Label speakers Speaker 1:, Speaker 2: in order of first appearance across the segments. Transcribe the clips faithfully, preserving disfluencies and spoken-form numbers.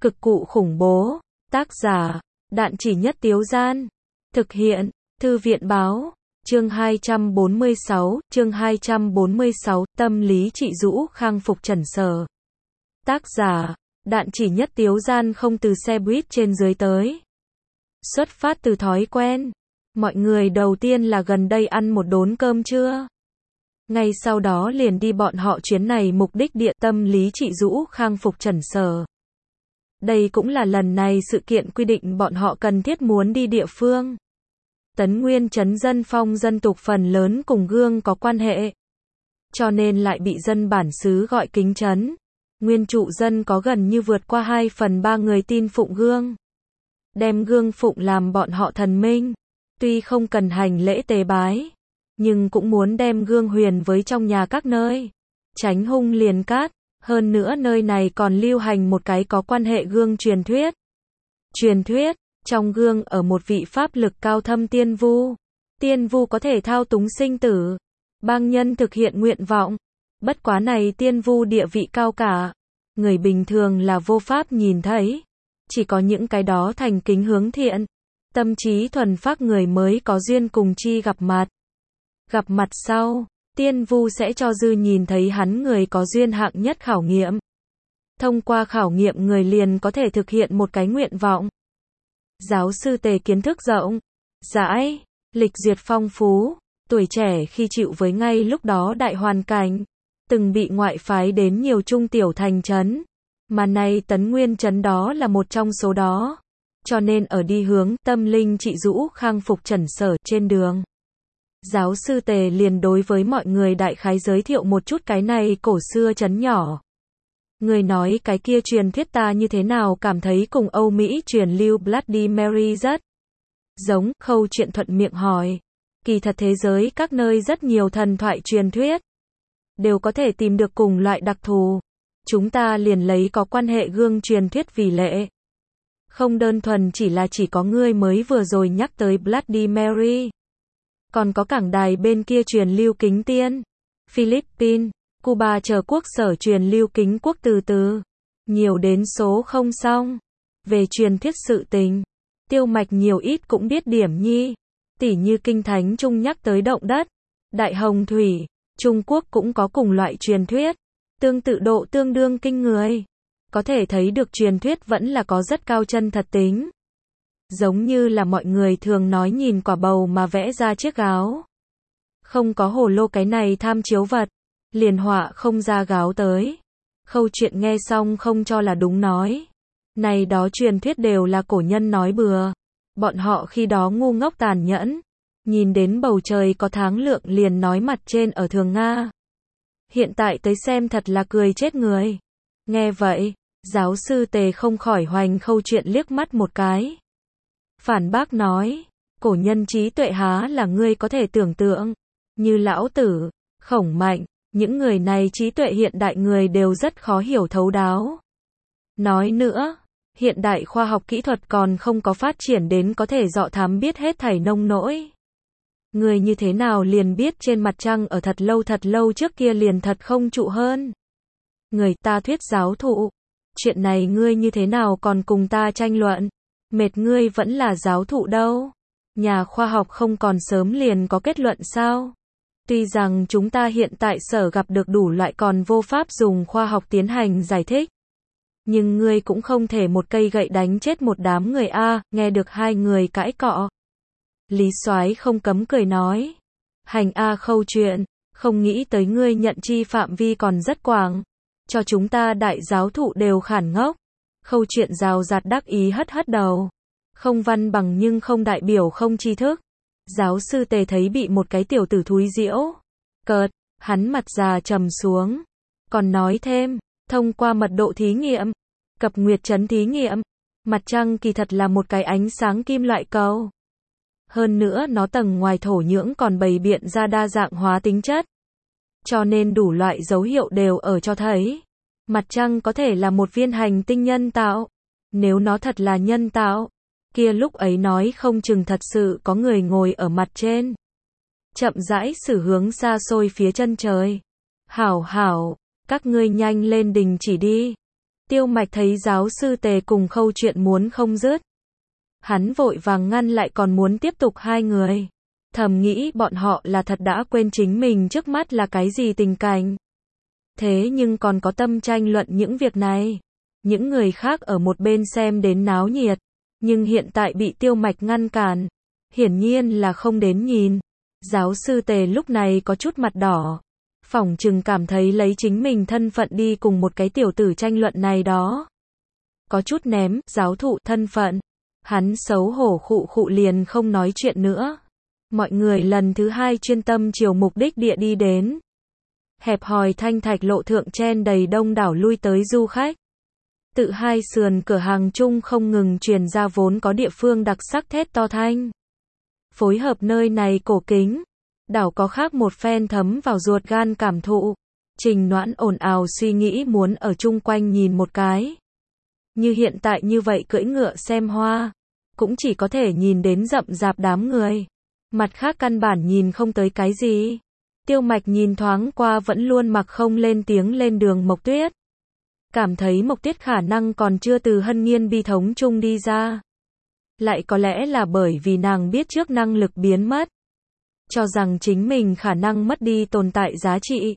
Speaker 1: Cực cụ khủng bố. Tác giả, Đạn Chỉ Nhất Tiếu Gian. Thực hiện, Thư viện Báo. Chương hai trăm bốn mươi sáu, chương hai trăm bốn mươi sáu, tâm lý trị Dũ khang phục Trần Sở. Tác giả, Đạn Chỉ Nhất Tiếu Gian không từ xe buýt trên dưới tới. Xuất phát từ thói quen. Mọi người đầu tiên là gần đây ăn một đốn cơm trưa. Ngay sau đó liền đi bọn họ chuyến này mục đích địa tâm lý trị Dũ khang phục Trần Sở. Đây cũng là lần này sự kiện quy định bọn họ cần thiết muốn đi địa phương. Tấn Nguyên trấn dân phong dân tục phần lớn cùng Gương có quan hệ. Cho nên lại bị dân bản xứ gọi kính trấn. Nguyên trụ dân có gần như vượt qua hai phần ba người tin phụng Gương. Đem Gương phụng làm bọn họ thần minh. Tuy không cần hành lễ tế bái, nhưng cũng muốn đem Gương huyền với trong nhà các nơi. Tránh hung liền cát. Hơn nữa nơi này còn lưu hành một cái có quan hệ Gương truyền thuyết. Truyền thuyết, trong Gương ở một vị pháp lực cao thâm tiên vu. Tiên vu có thể thao túng sinh tử, bang nhân thực hiện nguyện vọng. Bất quá này tiên vu địa vị cao cả, người bình thường là vô pháp nhìn thấy. Chỉ có những cái đó thành kính hướng thiện, tâm trí thuần phác người mới có duyên cùng chi gặp mặt. Gặp mặt sau, tiên vu sẽ cho dư nhìn thấy hắn người có duyên hạng nhất khảo nghiệm. Thông qua khảo nghiệm người liền có thể thực hiện một cái nguyện vọng. Giáo sư Tề kiến thức rộng, rãi, lịch duyệt phong phú, tuổi trẻ khi chịu với ngay lúc đó đại hoàn cảnh, từng bị ngoại phái đến nhiều trung tiểu thành trấn, mà nay Tấn Nguyên trấn đó là một trong số đó. Cho nên ở đi hướng tâm linh trị Dũ khang phục Trần Sở trên đường, giáo sư Tề liền đối với mọi người đại khái giới thiệu một chút cái này cổ xưa trấn nhỏ. Người nói cái kia truyền thuyết ta như thế nào cảm thấy cùng Âu Mỹ truyền lưu Bloody Mary rất giống. Khâu Chuyện thuận miệng hỏi. Kỳ thật thế giới các nơi rất nhiều thần thoại truyền thuyết đều có thể tìm được cùng loại đặc thù. Chúng ta liền lấy có quan hệ Gương truyền thuyết vì lệ. Không đơn thuần chỉ là chỉ có ngươi mới vừa rồi nhắc tới Bloody Mary. Còn có cảng đài bên kia truyền lưu kính tiên, Philippines, Cuba chờ quốc sở truyền lưu kính quốc từ từ. Nhiều đến số không xong. Về truyền thuyết sự tình, Tiêu Mạch nhiều ít cũng biết điểm nhi. Tỉ như Kinh Thánh Trung nhắc tới động đất, Đại Hồng Thủy, Trung Quốc cũng có cùng loại truyền thuyết. Tương tự độ tương đương kinh người. Có thể thấy được truyền thuyết vẫn là có rất cao chân thật tính. Giống như là mọi người thường nói nhìn quả bầu mà vẽ ra chiếc gáo. Không có hồ lô cái này tham chiếu vật, liền họa không ra gáo tới. Khâu Chuyện nghe xong không cho là đúng nói. Này đó truyền thuyết đều là cổ nhân nói bừa. Bọn họ khi đó ngu ngốc tàn nhẫn. Nhìn đến bầu trời có tháng lượng liền nói mặt trên ở thường Nga. Hiện tại tới xem thật là cười chết người. Nghe vậy, giáo sư Tề không khỏi hoành Khâu Chuyện liếc mắt một cái. Phản bác nói, cổ nhân trí tuệ há là ngươi có thể tưởng tượng. Như Lão Tử, Khổng Mạnh, những người này trí tuệ hiện đại người đều rất khó hiểu thấu đáo. Nói nữa, hiện đại khoa học kỹ thuật còn không có phát triển đến có thể dọ thám biết hết thảy nông nỗi. Người như thế nào liền biết trên mặt trăng ở thật lâu thật lâu trước kia liền thật không trụ hơn. Người ta thuyết giáo thụ. Chuyện này ngươi như thế nào còn cùng ta tranh luận. Mệt ngươi vẫn là giáo thụ đâu. Nhà khoa học không còn sớm liền có kết luận sao. Tuy rằng chúng ta hiện tại sở gặp được đủ loại còn vô pháp dùng khoa học tiến hành giải thích. Nhưng ngươi cũng không thể một cây gậy đánh chết một đám người a. Nghe được hai người cãi cọ, Lý Soái không cấm cười nói. Hành a Khâu Chuyện, không nghĩ tới ngươi nhận chi phạm vi còn rất quảng. Cho chúng ta đại giáo thụ đều khản ngốc. Khâu Chuyện rào rạt đắc ý hất hất đầu. Không văn bằng nhưng không đại biểu không tri thức. Giáo sư Tề thấy bị một cái tiểu tử thúi giễu cợt, hắn mặt già trầm xuống. Còn nói thêm, thông qua mật độ thí nghiệm, cập nguyệt trấn thí nghiệm, mặt trăng kỳ thật là một cái ánh sáng kim loại cầu. Hơn nữa nó tầng ngoài thổ nhưỡng còn bày biện ra đa dạng hóa tính chất. Cho nên đủ loại dấu hiệu đều ở cho thấy. Mặt trăng có thể là một viên hành tinh nhân tạo. Nếu nó thật là nhân tạo, kia lúc ấy nói không chừng thật sự có người ngồi ở mặt trên. Chậm rãi xử hướng xa xôi phía chân trời. Hảo hảo, các ngươi nhanh lên đình chỉ đi. Tiêu Mạch thấy giáo sư Tề cùng Khâu chuyện muốn không dứt. Hắn vội vàng ngăn lại còn muốn tiếp tục hai người. Thầm nghĩ bọn họ là thật đã quên chính mình trước mắt là cái gì tình cảnh. Thế nhưng còn có tâm tranh luận những việc này. Những người khác ở một bên xem đến náo nhiệt. Nhưng hiện tại bị Tiêu Mạch ngăn cản. Hiển nhiên là không đến nhìn. Giáo sư Tề lúc này có chút mặt đỏ. Phỏng chừng cảm thấy lấy chính mình thân phận đi cùng một cái tiểu tử tranh luận này đó. Có chút ném, giáo thụ thân phận. Hắn xấu hổ khụ khụ liền không nói chuyện nữa. Mọi người lần thứ hai chuyên tâm chiều mục đích địa đi đến. Hẹp hòi thanh thạch lộ thượng chen đầy đông đảo lui tới du khách. Tự hai sườn cửa hàng chung không ngừng truyền ra vốn có địa phương đặc sắc thét to thanh. Phối hợp nơi này cổ kính. Đảo có khác một phen thấm vào ruột gan cảm thụ. Trình Noãn ồn ào suy nghĩ muốn ở chung quanh nhìn một cái. Như hiện tại như vậy cưỡi ngựa xem hoa. Cũng chỉ có thể nhìn đến rậm rạp đám người. Mặt khác căn bản nhìn không tới cái gì. Tiêu Mạch nhìn thoáng qua vẫn luôn mặc không lên tiếng lên đường Mộc Tuyết. Cảm thấy Mộc Tuyết khả năng còn chưa từ hân nghiên bi thống chung đi ra. Lại có lẽ là bởi vì nàng biết trước năng lực biến mất. Cho rằng chính mình khả năng mất đi tồn tại giá trị.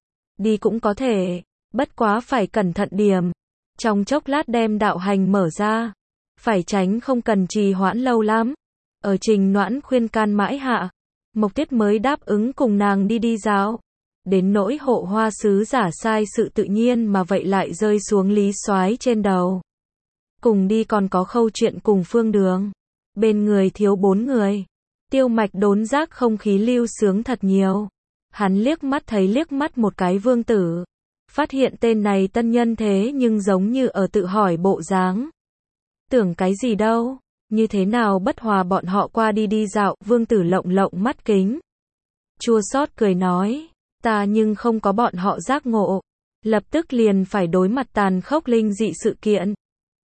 Speaker 1: Đi cũng có thể, bất quá phải cẩn thận điểm. Trong chốc lát đem đạo hành mở ra. Phải tránh không cần trì hoãn lâu lắm. Ở Trình Noãn khuyên can mãi hạ. Mộc Tuyết mới đáp ứng cùng nàng đi đi dạo. Đến nỗi hộ hoa sứ giả sai sự tự nhiên mà vậy lại rơi xuống Lý Soái trên đầu. Cùng đi còn có Khâu chuyện cùng Phương Đường. Bên người thiếu bốn người. Tiêu Mạch đốn giác không khí lưu sướng thật nhiều. Hắn liếc mắt thấy liếc mắt một cái Vương Tử. Phát hiện tên này tân nhân thế nhưng giống như ở tự hỏi bộ dáng. Tưởng cái gì đâu, như thế nào bất hòa bọn họ qua đi đi dạo, Vương Tử lộng lộng mắt kính. Chua xót cười nói, ta nhưng không có bọn họ giác ngộ. Lập tức liền phải đối mặt tàn khốc linh dị sự kiện.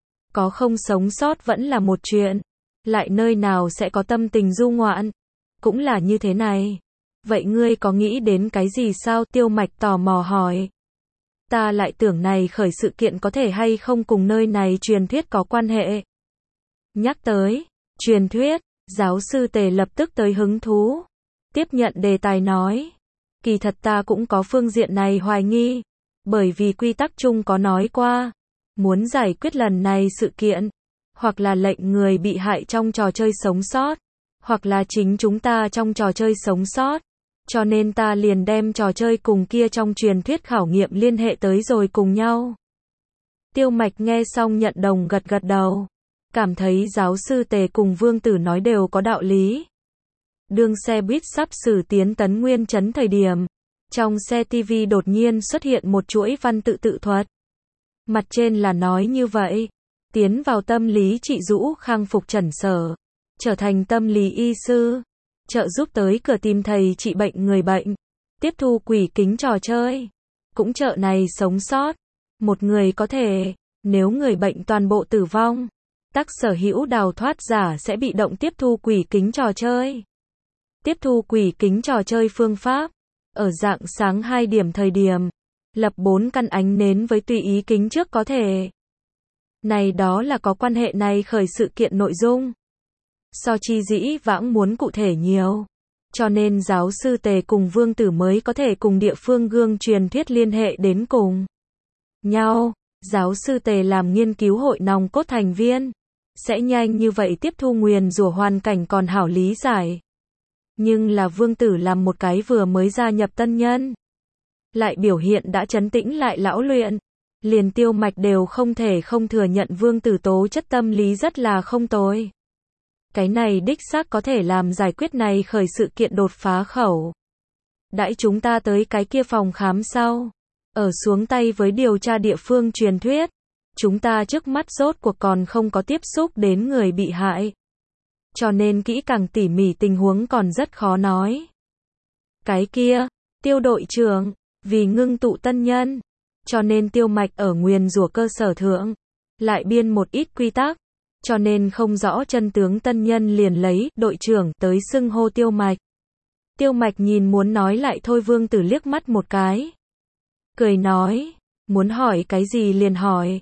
Speaker 1: Có không sống sót vẫn là một chuyện. Lại nơi nào sẽ có tâm tình du ngoạn. Cũng là như thế này. Vậy ngươi có nghĩ đến cái gì sao? Tiêu Mạch tò mò hỏi. Ta lại tưởng này khởi sự kiện có thể hay không cùng nơi này truyền thuyết có quan hệ. Nhắc tới, truyền thuyết, giáo sư Tề lập tức tới hứng thú. Tiếp nhận đề tài nói. Kỳ thật ta cũng có phương diện này hoài nghi. Bởi vì quy tắc chung có nói qua. Muốn giải quyết lần này sự kiện. Hoặc là lệnh người bị hại trong trò chơi sống sót. Hoặc là chính chúng ta trong trò chơi sống sót. Cho nên ta liền đem trò chơi cùng kia trong truyền thuyết khảo nghiệm liên hệ tới rồi cùng nhau. Tiêu Mạch nghe xong nhận đồng gật gật đầu. Cảm thấy giáo sư Tề cùng Vương Tử nói đều có đạo lý. Đương xe buýt sắp xử tiến Tấn Nguyên Trấn thời điểm. Trong xe ti vi đột nhiên xuất hiện một chuỗi văn tự tự thuật. Mặt trên là nói như vậy. Tiến vào tâm lý trị Dũ khang phục trần sở. Trở thành tâm lý y sư. Trợ giúp tới cửa tìm thầy trị bệnh người bệnh. Tiếp thu quỷ kính trò chơi. Cũng trợ này sống sót. Một người có thể, nếu người bệnh toàn bộ tử vong. Tác sở hữu đào thoát giả sẽ bị động tiếp thu quỷ kính trò chơi. Tiếp thu quỷ kính trò chơi phương pháp. Ở rạng sáng hai điểm thời điểm. Lập bốn căn ánh nến với tùy ý kính trước có thể. Này đó là có quan hệ này khởi sự kiện nội dung. So chi dĩ vãng muốn cụ thể nhiều. Cho nên giáo sư Tề cùng Vương Tử mới có thể cùng địa phương gương truyền thuyết liên hệ đến cùng nhau. Giáo sư Tề làm nghiên cứu hội nòng cốt thành viên. Sẽ nhanh như vậy tiếp thu nguyền rủa hoàn cảnh còn hảo lý giải. Nhưng là Vương Tử làm một cái vừa mới gia nhập tân nhân. Lại biểu hiện đã trấn tĩnh lại lão luyện. Liền Tiêu Mạch đều không thể không thừa nhận Vương Tử tố chất tâm lý rất là không tồi. Cái này đích xác có thể làm giải quyết này khởi sự kiện đột phá khẩu. Đãi chúng ta tới cái kia phòng khám sau. Ở xuống tay với điều tra địa phương truyền thuyết. Chúng ta trước mắt rốt cuộc còn không có tiếp xúc đến người bị hại. Cho nên kỹ càng tỉ mỉ tình huống còn rất khó nói. Cái kia, Tiêu đội trưởng, vì ngưng tụ tân nhân. Cho nên Tiêu Mạch ở nguyền rủa cơ sở thượng. Lại biên một ít quy tắc. Cho nên không rõ chân tướng tân nhân liền lấy đội trưởng tới xưng hô Tiêu Mạch. Tiêu Mạch nhìn muốn nói lại thôi Vương Tử liếc mắt một cái. Cười nói, muốn hỏi cái gì liền hỏi.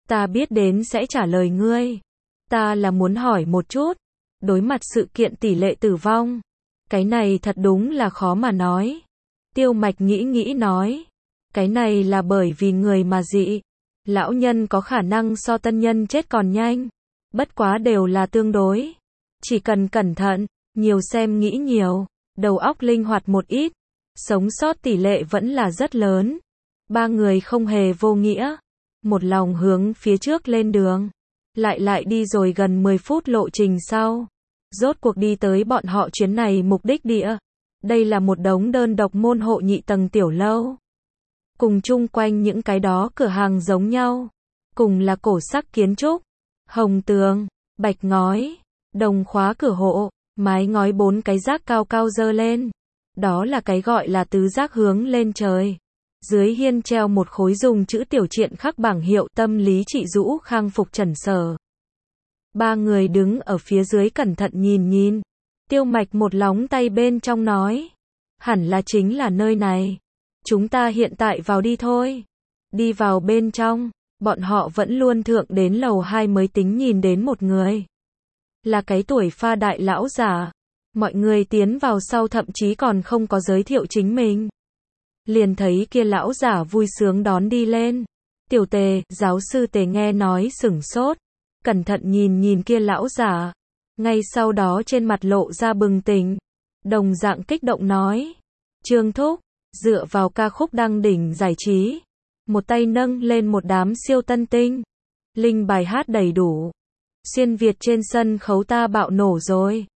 Speaker 1: Ta biết đến sẽ trả lời ngươi. Ta là muốn hỏi một chút. Đối mặt sự kiện tỷ lệ tử vong. Cái này thật đúng là khó mà nói. Tiêu Mạch nghĩ nghĩ nói. Cái này là bởi vì người mà dị. Lão nhân có khả năng so tân nhân chết còn nhanh. Bất quá đều là tương đối. Chỉ cần cẩn thận, nhiều xem nghĩ nhiều, đầu óc linh hoạt một ít. Sống sót tỷ lệ vẫn là rất lớn. Ba người không hề vô nghĩa. Một lòng hướng phía trước lên đường. Lại lại đi rồi gần mười phút lộ trình sau. Rốt cuộc đi tới bọn họ chuyến này mục đích địa. Đây là một đống đơn độc môn hộ nhị tầng tiểu lâu. Cùng chung quanh những cái đó cửa hàng giống nhau. Cùng là cổ sắc kiến trúc. Hồng tường, bạch ngói, đồng khóa cửa hộ, mái ngói bốn cái rác cao cao dơ lên. Đó là cái gọi là tứ giác hướng lên trời. Dưới hiên treo một khối dùng chữ tiểu triện khắc bảng hiệu tâm lý trị Dũ khang phục trần sở. Ba người đứng ở phía dưới cẩn thận nhìn nhìn. Tiêu Mạch một lóng tay bên trong nói. Hẳn là chính là nơi này. Chúng ta hiện tại vào đi thôi. Đi vào bên trong, bọn họ vẫn luôn thượng đến lầu hai mới tính nhìn đến một người. Là cái tuổi pha đại lão giả. Mọi người tiến vào sau thậm chí còn không có giới thiệu chính mình. Liền thấy kia lão giả vui sướng đón đi lên. Tiểu Tề, giáo sư Tề nghe nói sửng sốt. Cẩn thận nhìn nhìn kia lão giả. Ngay sau đó trên mặt lộ ra bừng tỉnh. Đồng dạng kích động nói. Trương Thúc, dựa vào ca khúc đăng đỉnh giải trí. Một tay nâng lên một đám siêu tân tinh. Linh bài hát đầy đủ. Xuyên Việt trên sân khấu ta bạo nổ rồi.